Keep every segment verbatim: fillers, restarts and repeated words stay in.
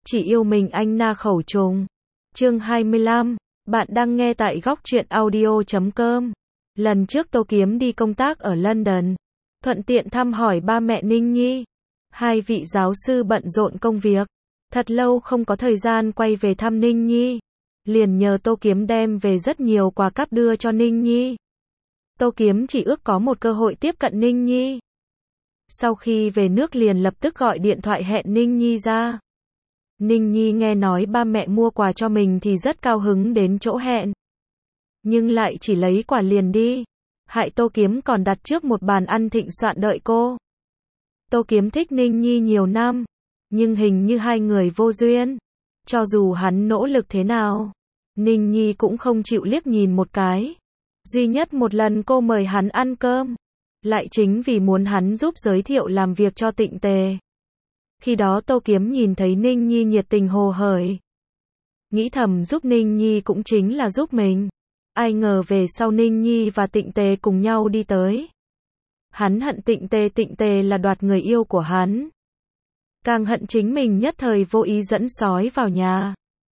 Chỉ yêu mình anh na khẩu trùng. Chương hai mươi lăm. Bạn đang nghe tại góc truyện audio chấm com. Lần trước Tô Kiếm đi công tác ở London, thuận tiện thăm hỏi ba mẹ Ninh Nhi. Hai vị giáo sư bận rộn công việc, thật lâu không có thời gian quay về thăm Ninh Nhi. Liền nhờ Tô Kiếm đem về rất nhiều quà cáp đưa cho Ninh Nhi. Tô Kiếm chỉ ước có một cơ hội tiếp cận Ninh Nhi. Sau khi về nước liền lập tức gọi điện thoại hẹn Ninh Nhi ra. Ninh Nhi nghe nói ba mẹ mua quà cho mình thì rất cao hứng đến chỗ hẹn. Nhưng lại chỉ lấy quà liền đi. Hại Tô Kiếm còn đặt trước một bàn ăn thịnh soạn đợi cô. Tô Kiếm thích Ninh Nhi nhiều năm, nhưng hình như hai người vô duyên. Cho dù hắn nỗ lực thế nào, Ninh Nhi cũng không chịu liếc nhìn một cái. Duy nhất một lần cô mời hắn ăn cơm, lại chính vì muốn hắn giúp giới thiệu làm việc cho Tịnh Tề. Khi đó Tô Kiếm nhìn thấy Ninh Nhi nhiệt tình hồ hởi, nghĩ thầm giúp Ninh Nhi cũng chính là giúp mình. Ai ngờ về sau Ninh Nhi và Tịnh Tề cùng nhau đi tới. Hắn hận Tịnh Tề, Tịnh Tề là đoạt người yêu của hắn. Càng hận chính mình nhất thời vô ý dẫn sói vào nhà.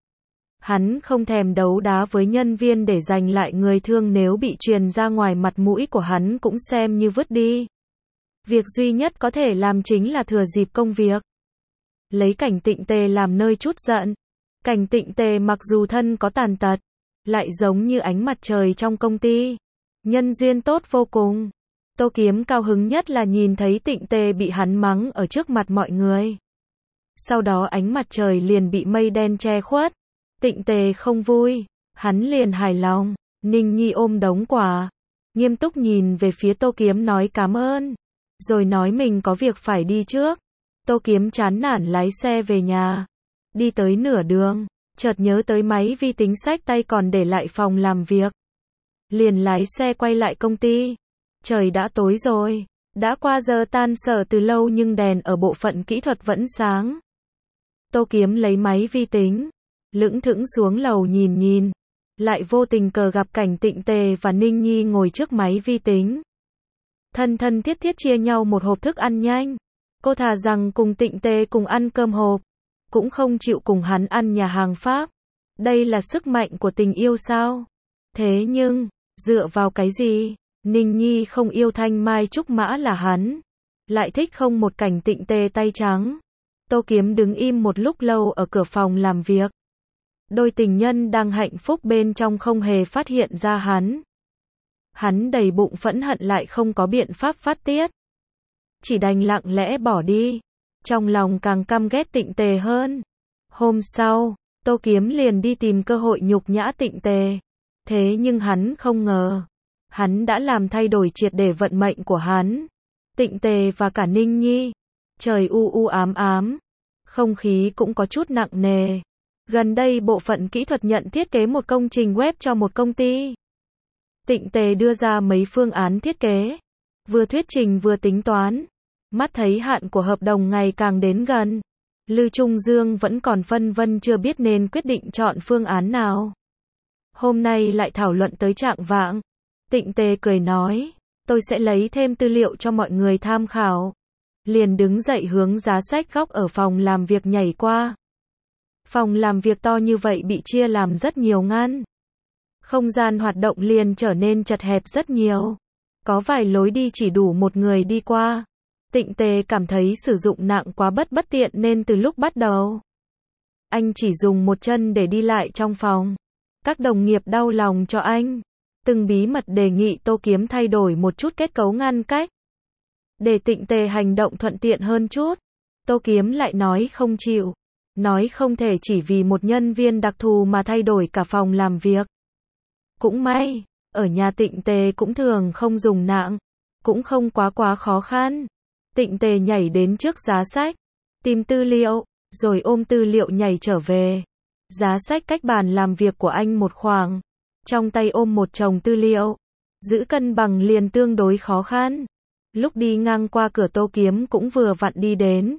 Hắn không thèm đấu đá với nhân viên để giành lại người thương, nếu bị truyền ra ngoài mặt mũi của hắn cũng xem như vứt đi. Việc duy nhất có thể làm chính là thừa dịp công việc, lấy cảnh Tịnh Tề làm nơi trút giận. Cảnh Tịnh Tề mặc dù thân có tàn tật, lại giống như ánh mặt trời trong công ty. Nhân duyên tốt vô cùng. Tô Kiếm cao hứng nhất là nhìn thấy Tịnh Tề bị hắn mắng ở trước mặt mọi người. Sau đó ánh mặt trời liền bị mây đen che khuất. Tịnh Tề không vui, hắn liền hài lòng. Ninh Nhi ôm đống quà, nghiêm túc nhìn về phía Tô Kiếm nói cảm ơn, rồi nói mình có việc phải đi trước. Tô Kiếm chán nản lái xe về nhà. Đi tới nửa đường, chợt nhớ tới máy vi tính xách tay còn để lại phòng làm việc. Liền lái xe quay lại công ty. Trời đã tối rồi, đã qua giờ tan sở từ lâu nhưng đèn ở bộ phận kỹ thuật vẫn sáng. Tô Kiếm lấy máy vi tính, lững thững xuống lầu nhìn nhìn, lại vô tình cờ gặp cảnh Tịnh Tề và Ninh Nhi ngồi trước máy vi tính. Thân thân thiết thiết chia nhau một hộp thức ăn nhanh. Cô thà rằng cùng Tịnh Tề cùng ăn cơm hộp, cũng không chịu cùng hắn ăn nhà hàng Pháp. Đây là sức mạnh của tình yêu sao? Thế nhưng, dựa vào cái gì? Ninh Nhi không yêu thanh mai trúc mã là hắn, lại thích không một cảnh Tịnh Tề tay trắng. Tô Kiếm đứng im một lúc lâu ở cửa phòng làm việc. Đôi tình nhân đang hạnh phúc bên trong không hề phát hiện ra hắn. Hắn đầy bụng phẫn hận lại không có biện pháp phát tiết, chỉ đành lặng lẽ bỏ đi. Trong lòng càng căm ghét Tịnh Tề hơn. Hôm sau, Tô Kiếm liền đi tìm cơ hội nhục nhã Tịnh Tề. Thế nhưng hắn không ngờ, hắn đã làm thay đổi triệt để vận mệnh của hắn, Tịnh Tề và cả Ninh Nhi. Trời u u ám ám, không khí cũng có chút nặng nề. Gần đây bộ phận kỹ thuật nhận thiết kế một công trình web cho một công ty. Tịnh Tề đưa ra mấy phương án thiết kế, vừa thuyết trình vừa tính toán. Mắt thấy hạn của hợp đồng ngày càng đến gần, Lư Trung Dương vẫn còn phân vân chưa biết nên quyết định chọn phương án nào. Hôm nay lại thảo luận tới trạng vạng. Tịnh Tề cười nói, tôi sẽ lấy thêm tư liệu cho mọi người tham khảo. Liền đứng dậy hướng giá sách góc ở phòng làm việc nhảy qua. Phòng làm việc to như vậy bị chia làm rất nhiều ngăn. Không gian hoạt động liền trở nên chật hẹp rất nhiều. Có vài lối đi chỉ đủ một người đi qua. Tịnh Tề cảm thấy sử dụng nặng quá bất bất tiện nên từ lúc bắt đầu, anh chỉ dùng một chân để đi lại trong phòng. Các đồng nghiệp đau lòng cho anh, từng bí mật đề nghị Tô Kiếm thay đổi một chút kết cấu ngăn cách, để Tịnh Tề hành động thuận tiện hơn chút. Tô Kiếm lại nói không chịu, nói không thể chỉ vì một nhân viên đặc thù mà thay đổi cả phòng làm việc. Cũng may, ở nhà Tịnh Tề cũng thường không dùng nặng, cũng không quá quá khó khăn. Tịnh Tề nhảy đến trước giá sách, tìm tư liệu, rồi ôm tư liệu nhảy trở về. Giá sách cách bàn làm việc của anh một khoảng, trong tay ôm một chồng tư liệu, giữ cân bằng liền tương đối khó khăn. Lúc đi ngang qua cửa Tô Kiếm cũng vừa vặn đi đến.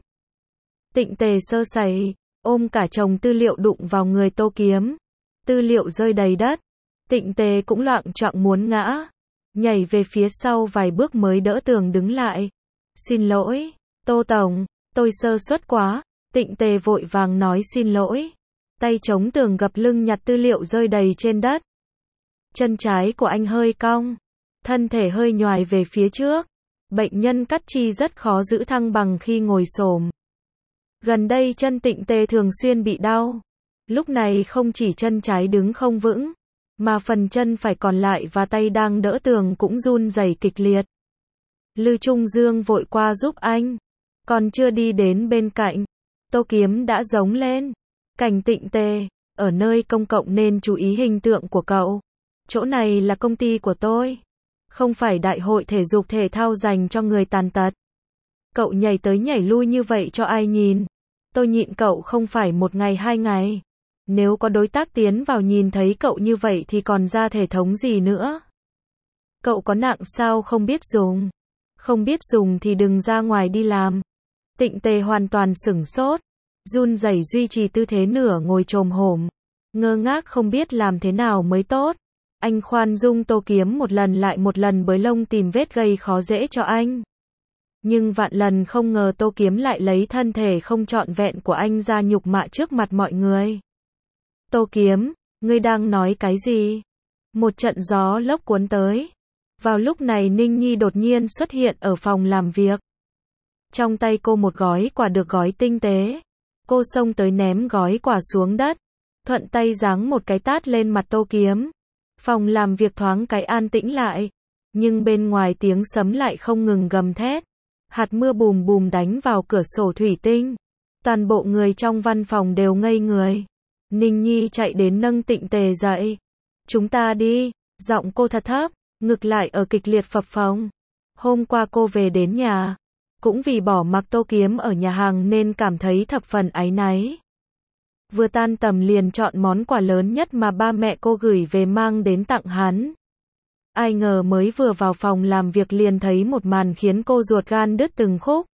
Tịnh Tề sơ sẩy, ôm cả chồng tư liệu đụng vào người Tô Kiếm. Tư liệu rơi đầy đất. Tịnh Tề cũng loạng choạng muốn ngã, nhảy về phía sau vài bước mới đỡ tường đứng lại. Xin lỗi, Tô Tổng, tôi sơ suất quá. Tịnh Tề vội vàng nói xin lỗi. Tay chống tường gập lưng nhặt tư liệu rơi đầy trên đất. Chân trái của anh hơi cong. Thân thể hơi nhoài về phía trước. Bệnh nhân cắt chi rất khó giữ thăng bằng khi ngồi xổm. Gần đây chân Tịnh Tề thường xuyên bị đau. Lúc này không chỉ chân trái đứng không vững, mà phần chân phải còn lại và tay đang đỡ tường cũng run rẩy kịch liệt. Lư Trung Dương vội qua giúp anh. Còn chưa đi đến bên cạnh, Tô Kiếm đã giống lên. Cảnh Tịnh Tề, ở nơi công cộng nên chú ý hình tượng của cậu. Chỗ này là công ty của tôi. Không phải đại hội thể dục thể thao dành cho người tàn tật. Cậu nhảy tới nhảy lui như vậy cho ai nhìn? Tôi nhịn cậu không phải một ngày hai ngày. Nếu có đối tác tiến vào nhìn thấy cậu như vậy thì còn ra thể thống gì nữa? Cậu có nặng sao không biết dùng? Không biết dùng thì đừng ra ngoài đi làm. Tịnh Tề hoàn toàn sửng sốt, run rẩy duy trì tư thế nửa ngồi chồm hổm, ngơ ngác không biết làm thế nào mới tốt. Anh khoan dung Tô Kiếm một lần lại một lần bới lông tìm vết gây khó dễ cho anh. Nhưng vạn lần không ngờ Tô Kiếm lại lấy thân thể không trọn vẹn của anh ra nhục mạ trước mặt mọi người. Tô Kiếm, ngươi đang nói cái gì? Một trận gió lốc cuốn tới. Vào lúc này Ninh Nhi đột nhiên xuất hiện ở phòng làm việc. Trong tay cô một gói quà được gói tinh tế. Cô xông tới ném gói quà xuống đất. Thuận tay giáng một cái tát lên mặt Tô Kiếm. Phòng làm việc thoáng cái an tĩnh lại. Nhưng bên ngoài tiếng sấm lại không ngừng gầm thét. Hạt mưa bùm bùm đánh vào cửa sổ thủy tinh. Toàn bộ người trong văn phòng đều ngây người. Ninh Nhi chạy đến nâng Tịnh Tề dậy. Chúng ta đi. Giọng cô thật thấp, ngực lại ở kịch liệt phập phồng. Hôm qua cô về đến nhà. Cũng vì bỏ mặc Tô Kiếm ở nhà hàng nên cảm thấy thập phần áy náy. Vừa tan tầm liền chọn món quà lớn nhất mà ba mẹ cô gửi về mang đến tặng hắn. Ai ngờ mới vừa vào phòng làm việc liền thấy một màn khiến cô ruột gan đứt từng khúc.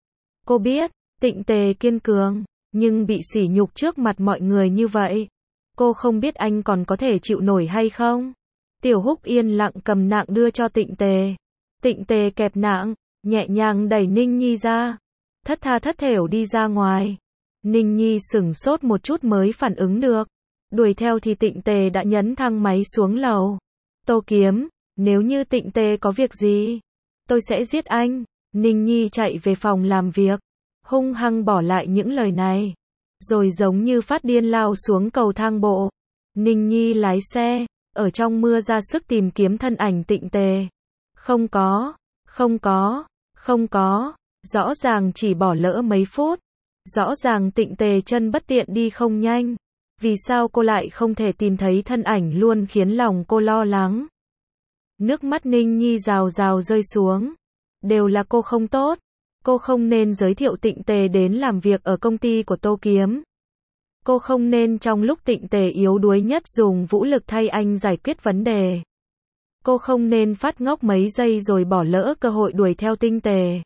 Cô biết, Tịnh Tề kiên cường, nhưng bị sỉ nhục trước mặt mọi người như vậy. Cô không biết anh còn có thể chịu nổi hay không. Tiểu Húc yên lặng cầm nạng đưa cho Tịnh Tề. Tịnh Tề kẹp nạng, nhẹ nhàng đẩy Ninh Nhi ra. Thất tha thất thểu đi ra ngoài. Ninh Nhi sửng sốt một chút mới phản ứng được. Đuổi theo thì Tịnh Tề đã nhấn thang máy xuống lầu. Tô Kiếm, nếu như Tịnh Tề có việc gì, tôi sẽ giết anh. Ninh Nhi chạy về phòng làm việc, hung hăng bỏ lại những lời này. Rồi giống như phát điên lao xuống cầu thang bộ. Ninh Nhi lái xe, ở trong mưa ra sức tìm kiếm thân ảnh Tịnh Tề. Không có, không có, không có, rõ ràng chỉ bỏ lỡ mấy phút. Rõ ràng Tịnh Tề chân bất tiện đi không nhanh. Vì sao cô lại không thể tìm thấy thân ảnh luôn khiến lòng cô lo lắng. Nước mắt Ninh Nhi rào rào rơi xuống. Đều là cô không tốt. Cô không nên giới thiệu Tịnh Tề đến làm việc ở công ty của Tô Kiếm. Cô không nên trong lúc Tịnh Tề yếu đuối nhất dùng vũ lực thay anh giải quyết vấn đề. Cô không nên phát ngốc mấy giây rồi bỏ lỡ cơ hội đuổi theo Tịnh Tề.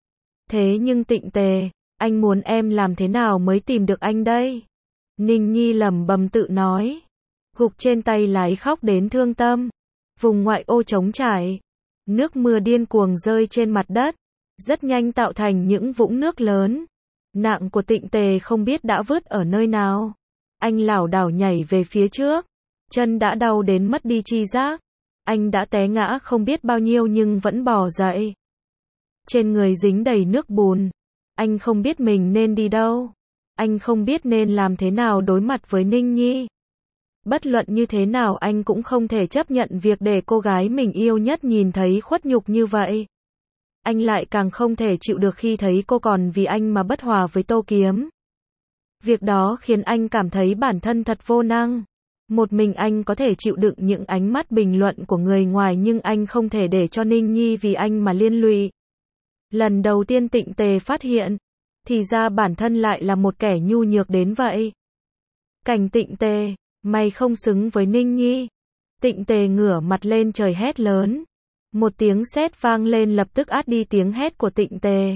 Thế nhưng Tịnh Tề, anh muốn em làm thế nào mới tìm được anh đây? Ninh Nhi lẩm bẩm tự nói. Gục trên tay lái khóc đến thương tâm. Vùng ngoại ô trống trải. Nước mưa điên cuồng rơi trên mặt đất. Rất nhanh tạo thành những vũng nước lớn. Nạng của Tịnh Tề không biết đã vứt ở nơi nào. Anh lảo đảo nhảy về phía trước. Chân đã đau đến mất đi chi giác. Anh đã té ngã không biết bao nhiêu nhưng vẫn bò dậy. Trên người dính đầy nước bùn. Anh không biết mình nên đi đâu. Anh không biết nên làm thế nào đối mặt với Ninh Nhi. Bất luận như thế nào anh cũng không thể chấp nhận việc để cô gái mình yêu nhất nhìn thấy khuất nhục như vậy. Anh lại càng không thể chịu được khi thấy cô còn vì anh mà bất hòa với Tô Kiếm. Việc đó khiến anh cảm thấy bản thân thật vô năng. Một mình anh có thể chịu đựng những ánh mắt bình luận của người ngoài nhưng anh không thể để cho Ninh Nhi vì anh mà liên lụy. Lần đầu tiên Tịnh Tề phát hiện, thì ra bản thân lại là một kẻ nhu nhược đến vậy. Cảnh Tịnh Tề, mày không xứng với Ninh Nhi. Tịnh Tề ngửa mặt lên trời hét lớn. Một tiếng sét vang lên lập tức át đi tiếng hét của Tịnh Tề.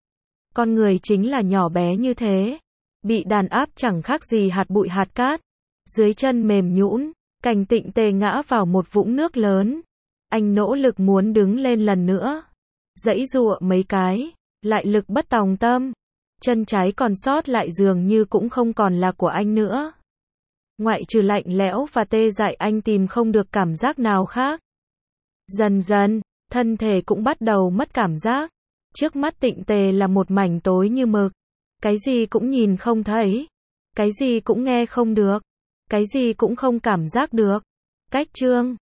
Con người chính là nhỏ bé như thế. Bị đàn áp chẳng khác gì hạt bụi hạt cát. Dưới chân mềm nhũn, Cảnh Tịnh Tề ngã vào một vũng nước lớn. Anh nỗ lực muốn đứng lên lần nữa. Giãy giụa mấy cái, lại lực bất tòng tâm. Chân trái còn sót lại dường như cũng không còn là của anh nữa. Ngoại trừ lạnh lẽo và tê dại anh tìm không được cảm giác nào khác. Dần dần, thân thể cũng bắt đầu mất cảm giác. Trước mắt Tịnh Tề là một mảnh tối như mực. Cái gì cũng nhìn không thấy. Cái gì cũng nghe không được. Cái gì cũng không cảm giác được. Cách chương